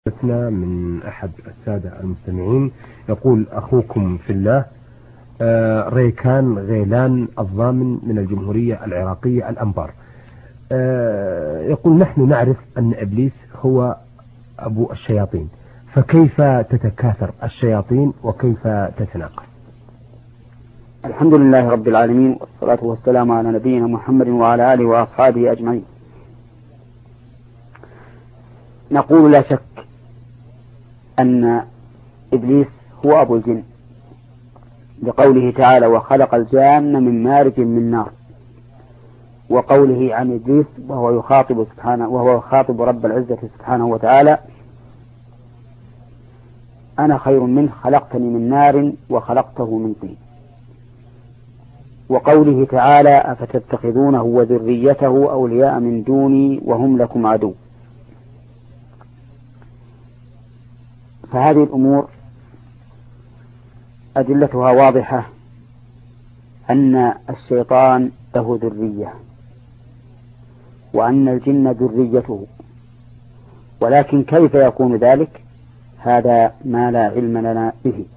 من أحد السادة المستمعين يقول: أخوكم في الله ريكان غيلان الضامن من الجمهورية العراقية الأنبار. يقول: نحن نعرف أن إبليس هو أبو الشياطين، فكيف تتكاثر الشياطين وكيف تتناقص؟ الحمد لله رب العالمين، والصلاة والسلام على نبينا محمد وعلى آله وأصحابه أجمعين. نقول لا شك أن إبليس هو أبو الجن، لقوله تعالى: وخلق الجان من مارج من نار، وقوله عن إبليس وهو يخاطب رب العزة سبحانه وتعالى: أنا خير منه خلقتني من نار وخلقته من طين. وقوله تعالى: أفتتخذونه وذريته أولياء من دوني وهم لكم عدو. فهذه الأمور أدلتها واضحة، أن الشيطان له ذرية، وأن الجن ذريته، ولكن كيف يكون ذلك؟ هذا ما لا علم لنا به،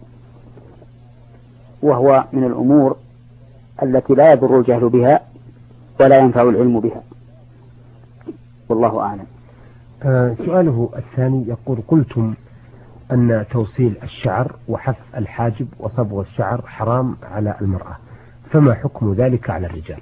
وهو من الأمور التي لا يضر الجهل بها ولا ينفع العلم بها، والله أعلم. سؤاله الثاني يقول: قلتم أن توصيل الشعر وحف الحاجب وصبغ الشعر حرام على المرأة، فما حكم ذلك على الرجال؟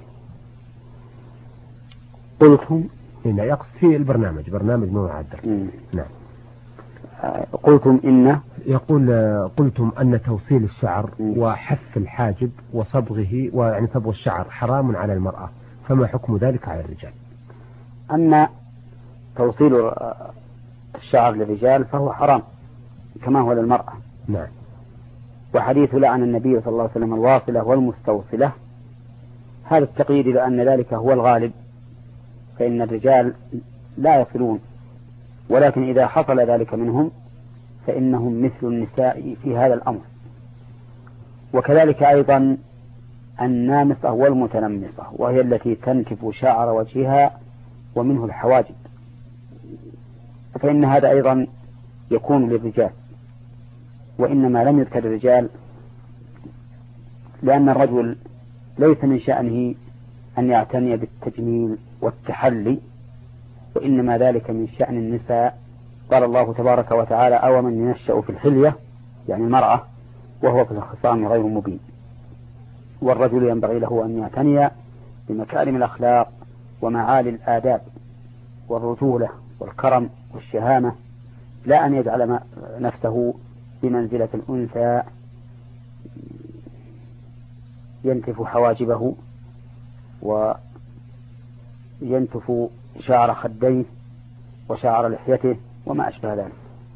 قلتم هنا يقصد في البرنامج، برنامج مو معدل. نعم. قلتم إن يقول: قلتم أن توصيل الشعر وحف الحاجب وصبغه ويعني صبغ الشعر حرام على المرأة، فما حكم ذلك على الرجال؟ أن توصيل الشعر للرجال فهو حرام كما هو للمرأة. نعم. وحديث لعن النبي صلى الله عليه وسلم الواصلة والمستوصلة، هذا التقييد لأن ذلك هو الغالب، فإن الرجال لا يصلون، ولكن إذا حصل ذلك منهم فإنهم مثل النساء في هذا الأمر. وكذلك أيضا النامصة والمتنمصة، وهي التي تنتف شعر وجهها ومنه الحواجب، فإن هذا أيضا يكون للرجال، وإنما لم يذكر الرجال لأن الرجل ليس من شأنه أن يعتني بالتجميل والتحلي، وإنما ذلك من شأن النساء. قال الله تبارك وتعالى: أو من ينشأ في الحلية، يعني المرأة، وهو في الخصام غير مبين. والرجل ينبغي له أن يعتني بمكارم الأخلاق ومعالي الآداب والرجولة والكرم والشهامة، لا أن يجعل نفسه بمنزلة الأنثى ينتف حواجبه وينتف شعر خديه وشعر لحيته وما أشبه ذلك.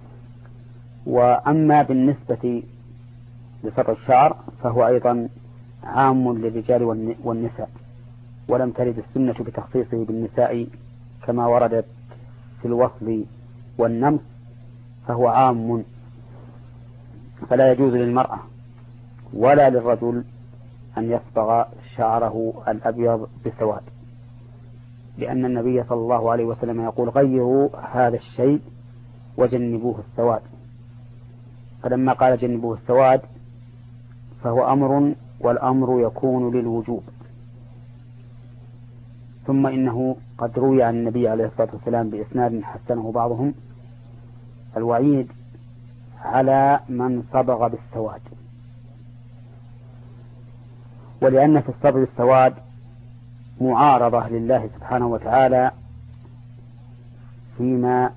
وأما بالنسبة لصبغ الشعر فهو أيضا عام للرجال والنساء، ولم ترد السنة بتخصيصه بالنساء كما وردت في الوصل والنمس، فهو عام، فلا يجوز للمرأة ولا للرجل أن يصبغ شعره الأبيض بالسواد، لأن النبي صلى الله عليه وسلم يقول: غيروا هذا الشيء وجنبوه السواد. فلما قال جنبوه السواد فهو أمر، والأمر يكون للوجوب. ثم إنه قد روي عن النبي عليه الصلاة والسلام بإسناد حسنه بعضهم الوعيد على من صبغ بالسواد، ولأن في الصبغ السواد معارضة لله سبحانه وتعالى فيما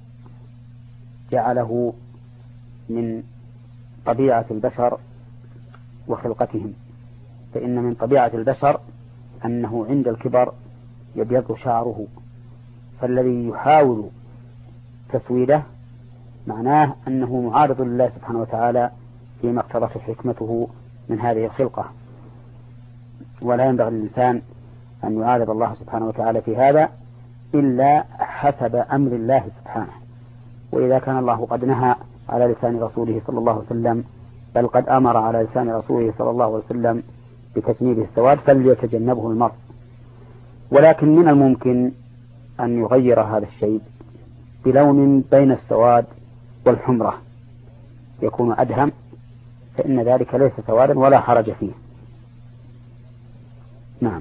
جعله من طبيعة البشر وخلقتهم. فإن من طبيعة البشر أنه عند الكبر يبيض شعره، فالذي يحاول تسويده معناه أنه معارض لله سبحانه وتعالى فيما اقتضته حكمته من هذه الخلقة، ولا ينبغي للإنسان أن يعارض الله سبحانه وتعالى في هذا إلا حسب أمر الله سبحانه. وإذا كان الله قد نهى على لسان رسوله صلى الله عليه وسلم، بل قد أمر على لسان رسوله صلى الله عليه وسلم بتجنيب السواد، فليتجنبه المرء. ولكن من الممكن أن يغير هذا الشيء بلون بين السواد والحمرة يكون أدهم، فإن ذلك ليس سوادا ولا حرج فيه. نعم.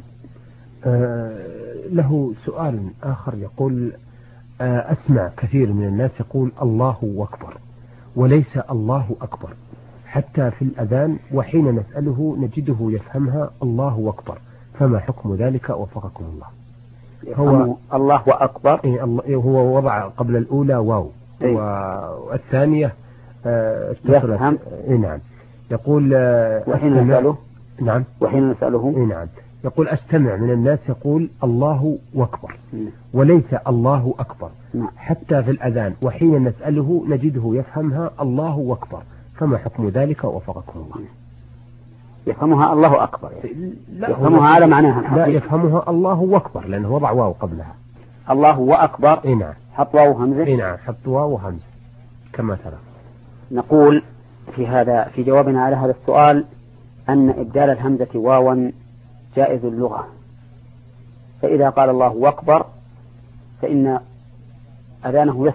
له سؤال آخر يقول أسمع كثير من الناس يقول الله أكبر وليس الله أكبر حتى في الأذان، وحين نسأله نجده يفهمها الله أكبر، فما حكم ذلك وفقكم الله؟ هو الله أكبر هو وضع قبل الأولى واو والثانية يفهم. نعم. يقول وحين نسأله نعم وحين نسأله نعم يقول أستمع من الناس يقول الله أكبر وليس الله أكبر حتى في الأذان، وحين نسأله نجده يفهمها الله أكبر، فما حكم ذلك وفقكم الله؟ يفهمها الله أكبر يفهمها على معناها لا يفهمها الله أكبر لأنه وضع واو قبلها. الله وأكبر نعم حط واو همزة. نعم حط واو همزة كما ترى. نقول في جوابنا على هذا السؤال أن إبدال الهمزة واوا جائز اللغة، فإذا قال الله أكبر فإن أذانه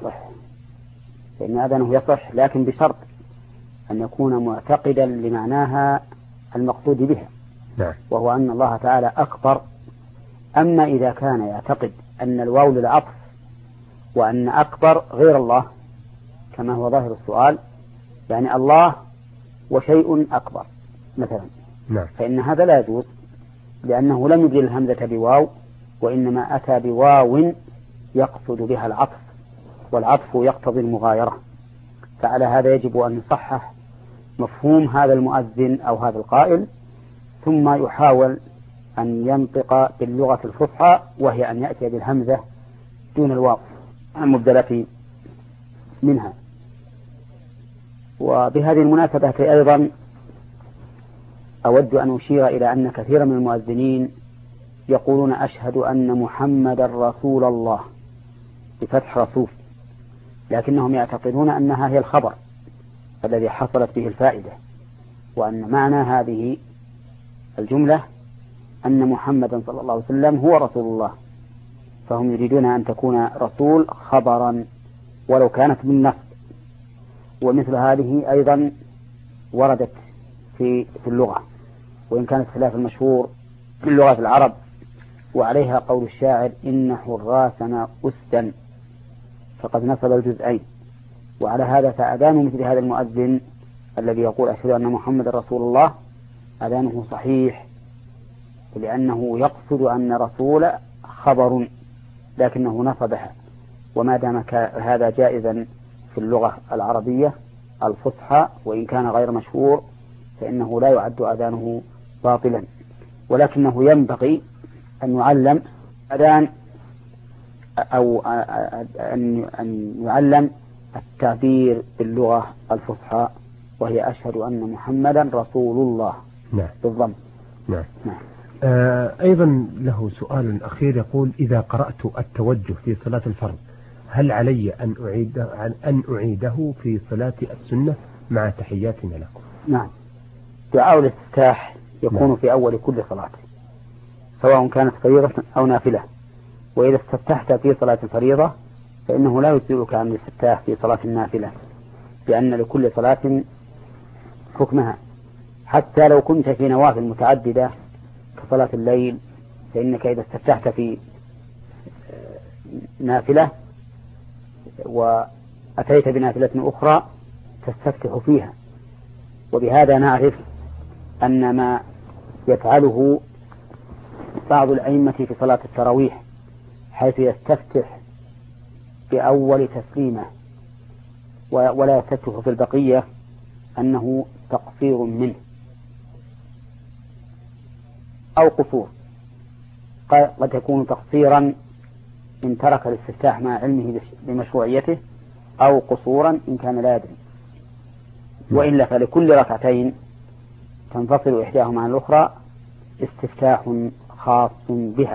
يصح، لكن بشرط أن يكون معتقدا لمعناها المقصود بها، وهو أن الله تعالى أكبر. أما إذا كان يعتقد أن الواو للعطف وأن أكبر غير الله كما هو ظاهر السؤال، يعني الله وشيء أكبر مثلا، فإن هذا لا يجوز، لأنه لم يبدل الهمزة بواو، وإنما أتى بواو يقصد بها العطف، والعطف يقتضي المغايرة. فعلى هذا يجب أن نصحح مفهوم هذا المؤذن أو هذا القائل، ثم يحاول أن ينطق باللغة الفصحى، وهي أن يأتي بالهمزة دون الواو المبدلة منها. وبهذه المناسبة أيضا أود أن أشير إلى أن كثيرا من المؤذنين يقولون أشهد أن محمد رسول الله بفتح رسول، لكنهم يعتقدون أنها هي الخبر الذي حصلت به الفائدة، وأن معنى هذه الجملة أن محمدا صلى الله عليه وسلم هو رسول الله، فهم يريدون أن تكون رسول خبرا ولو كانت بالنصب. ومثل هذه أيضا وردت في اللغة، وإن كانت خلاف المشهور في لغة العرب، وعليها قول الشاعر إن حراسنا أسدا فقد نصب الجزئين. وعلى هذا فأذان مثل هذا المؤذن الذي يقول أشهد أن محمد رسول الله أذانه صحيح، لأنه يقصد أن رسول خبر لكنه نصبها، وما دام هذا جائزا في اللغة العربية الفصحى وإن كان غير مشهور فإنه لا يعد أذانه باطلا، ولكنه ينبغي أن يعلم أذان أو أن يعلم التعبير باللغة الفصحى، وهي أشهد أن محمدا رسول الله بالضم. نعم. أيضا له سؤال أخير يقول إذا قرأت التوجه في صلاة الفرض هل علي أن أعيده في صلاة السنة مع تحياتنا لكم؟ نعم. دعاء الاستفتاح يكون في أول كل صلاة سواء كانت فريضة أو نافلة، وإذا استفتحت في صلاة الفريضة فإنه لا يجزئك عن الاستفتاح في صلاة النافلة، لأن لكل صلاة حكمها. حتى لو كنت في نوافل متعددة كصلاة الليل، فإنك إذا استفتحت في نافلة وأتيت بنافلة أخرى تستفتح فيها. وبهذا نعرف أن ما يفعله بعض الأئمة في صلاة التراويح حيث يستفتح بأول تسليمة ولا يستفتح في البقية أنه تقصير منه أو قصور. قد يكون تقصيرا إن ترك الاستفتاح مع علمه بمشروعيته، أو قصورا إن كان لا يدري. وإلا فلكل ركعتين تنفصل إحداهما عن الأخرى استفتاح خاص بها.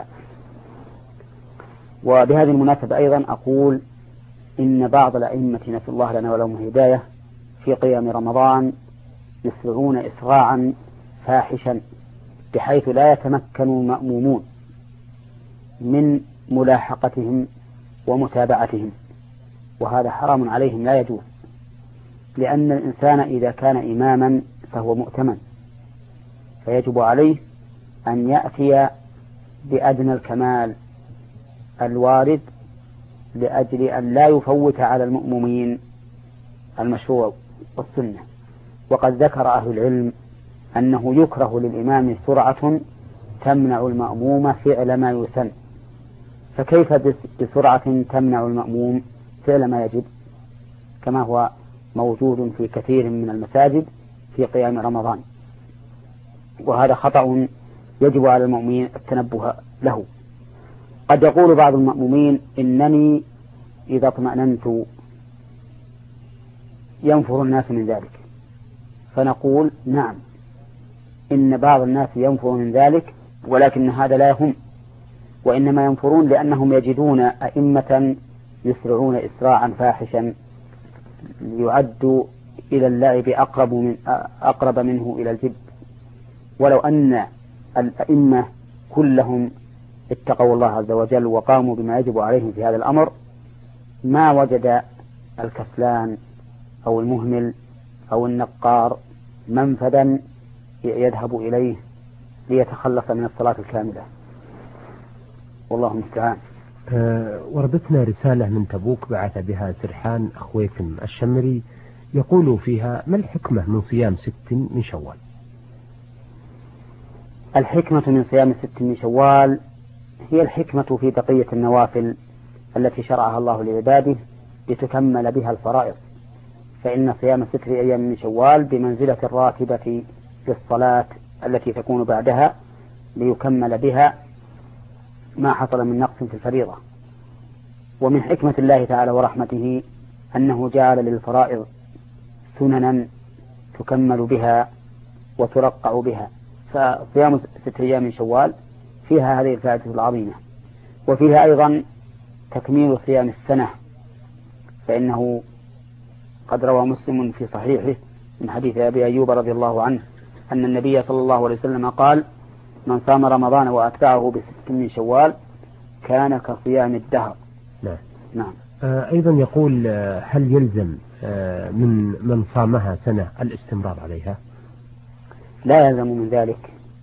وبهذه المناسبة أيضا أقول إن بعض الأئمة نسأل الله لنا ولهم الهداية في قيام رمضان يسرعون إسراعا فاحشا بحيث لا يتمكن المأمومون من ملاحقتهم ومتابعتهم، وهذا حرام عليهم لا يجوز، لأن الإنسان إذا كان إماما فهو مؤتمن، فيجب عليه أن يأتي بأدنى الكمال الوارد لأجل أن لا يفوت على المأمومين المشروع والسنة. وقد ذكر أهل العلم أنه يكره للإمام سرعة تمنع المأموم فعل ما يسن، فكيف بسرعة تمنع المأموم فعل ما يجب، كما هو موجود في كثير من المساجد في قيام رمضان، وهذا خطأ يجب على المؤمنين التنبه له. قد يقول بعض المأمومين إنني إذا اطمأننت ينفر الناس من ذلك، فنقول نعم، إن بعض الناس ينفر من ذلك، ولكن هذا لا يهم، وإنما ينفرون لأنهم يجدون أئمة يسرعون إسراعا فاحشا يعد إلى اللعب أقرب منه إلى الجد. ولو أن الأئمة كلهم اتقوا الله عز وجل وقاموا بما يجب عليهم في هذا الأمر، ما وجد الكسلان أو المهمل أو النقار منفذا يذهب إليه ليتخلص من الصلاة الكاملة، والله المستعان. وردتنا رسالة من تبوك بعث بها سرحان أخويكم الشمري، يقول فيها: ما الحكمة من صيام 6 من شوال؟ الحكمة من صيام 6 من شوال هي الحكمة في بقية النوافل التي شرعها الله لعباده لتكمل بها الفرائض، فإن صيام 6 أيام من شوال بمنزلة الراتبة للصلاة التي تكون بعدها ليكمل بها ما حصل من نقص في الفريضة. ومن حكمة الله تعالى ورحمته أنه جعل للفرائض سننا تكمل بها وترقع بها، فصيام 6 أيام من شوال فيها هذه الفائدة العظيمة، وفيها أيضا تكميل صيام السنة، فإنه قد روى مسلم في صحيحه من حديث أبي أيوب رضي الله عنه أن النبي صلى الله عليه وسلم قال: من صام رمضان وأتبعه ب6 من شوال كان كصيام الدهر. نعم. أيضا يقول: هل يلزم من صامها سنة الاستمرار عليها؟ لا يلزم من ذلك،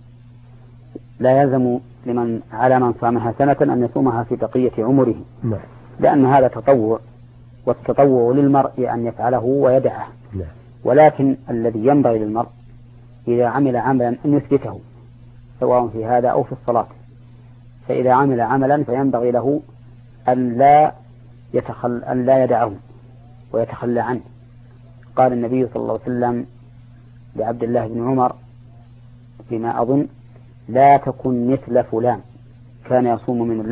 لا يلزم على من صامها سنة أن يصومها في بقية عمره. نعم. لأن هذا تطوع، والتطوع للمرء أن يفعله ويدعه. نعم. ولكن الذي ينبغي للمرء إذا عمل عملا أن يثبته، سواء في هذا أو في الصلاة. فإذا عمل عملا فينبغي له أن لا يدعه ويتخلى عنه. قال النبي صلى الله عليه وسلم لعبد الله بن عمر فيما أظن: لا تكن مثل فلان كان يقوم من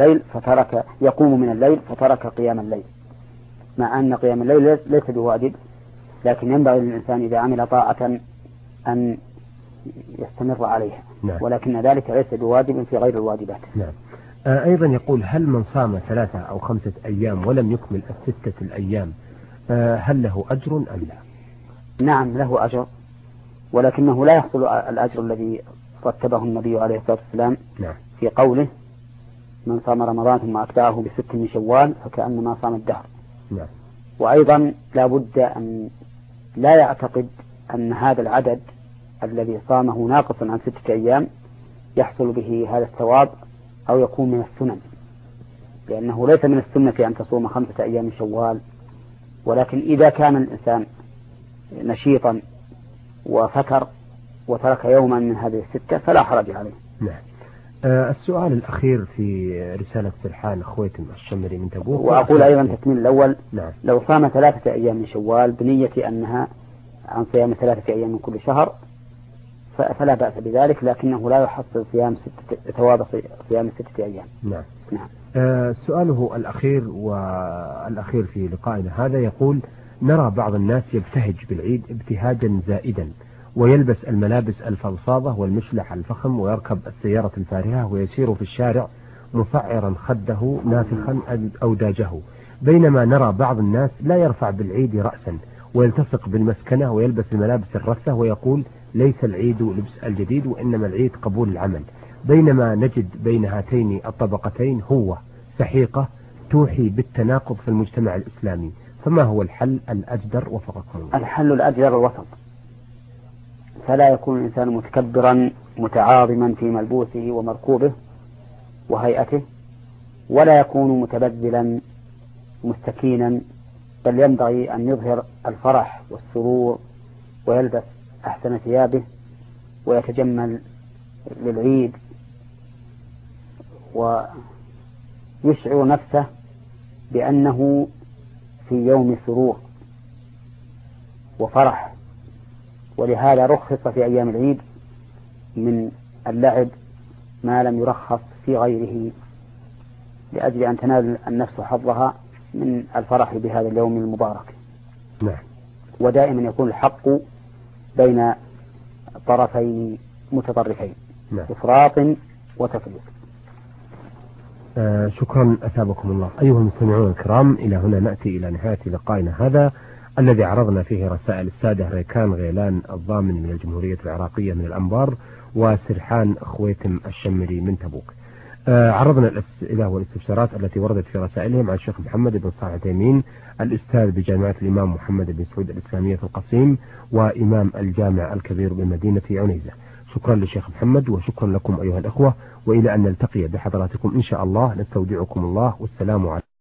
الليل فترك قيام الليل. مع أن قيام الليل ليس بواجب، لكن ينبغي للإنسان إذا عمل طاعة أن يستمر عليها. نعم. ولكن ذلك ليس بواجب في غير الواجبات. نعم. أيضا يقول: هل من صام 3 أو 5 أيام ولم يكمل 6 الأيام هل له أجر أم لا؟ نعم له أجر، ولكنه لا يحصل الأجر الذي رتبه النبي عليه الصلاة والسلام. نعم. في قوله: من صام رمضان ثم أتبعه ب6 من شوال فكأنما صام الدهر. نعم. وأيضا لا بد أن لا يعتقد أن هذا العدد الذي صامه ناقصا عن 6 أيام يحصل به هذا الثواب أو يكون من السنن، لأنه ليس من السنة أن تصوم 5 أيام من شوال. ولكن إذا كان الإنسان نشيطا وفتر وترك يوما من هذه 6 فلا حرج عليه. نعم. السؤال الأخير في رسالة سرحان أخويكم الشمري من تبوك، وأقول أيضا تكميل الأول: نعم. لو صام 3 أيام من شوال بنية أنها عن صيام 3 أيام من كل شهر فلا بأس بذلك، لكنه لا يحصل ثواب صيام 6 أيام. نعم. نعم. سؤاله الأخير والأخير في لقائنا هذا يقول: نرى بعض الناس يبتهج بالعيد ابتهاجا زائدا، ويلبس الملابس الفضفاضة والمشلح الفخم، ويركب السيارة الفارهة، ويسير في الشارع مصعرا خده نافخا أوداجه، بينما نرى بعض الناس لا يرفع بالعيد رأسا ويلتصق بالمسكنة ويلبس الملابس الرثة، ويقول: ليس العيد لبس الجديد وإنما العيد قبول العمل. بينما نجد بين هاتين الطبقتين هو سحيقة توحي بالتناقض في المجتمع الإسلامي، فما هو الحل الأجدر وفقكم الله؟ الحل الأجدر الوسط، فلا يكون الإنسان متكبرا متعاظما في ملبوسه ومركوبه وهيئته، ولا يكون متبذلا مستكينا، بل ينبغي أن يظهر الفرح والسرور ويلبس أحسن ثيابه ويتجمل للعيد ويشعر نفسه بأنه في يوم سرور وفرح. ولهذا رخص في أيام العيد من اللعب ما لم يرخص في غيره، لأجل أن تنال النفس حظها من الفرح بهذا اليوم المبارك. نعم. ودائما يكون الحق بين طرفين متطرفين، نعم. إفراط وتفريط. شكرا أثابكم الله. أيها المستمعون الكرام، إلى هنا نأتي إلى نهاية لقائنا هذا الذي عرضنا فيه رسائل السادة ريكان غيلان الضامن من الجمهورية العراقية من الأنبار، وسرحان خويتم الشمري من تبوك. عرضنا الأسئلة والاستفسارات التي وردت في رسائلهم عن الشيخ محمد بن صالح العثيمين، الأستاذ بجامعة الإمام محمد بن سعود الإسلامية في القصيم، وإمام الجامع الكبير بمدينة عنيزة. شكرا للشيخ محمد وشكرا لكم أيها الأخوة، وإلى أن نلتقي بحضراتكم إن شاء الله، نستودعكم الله والسلام عليكم.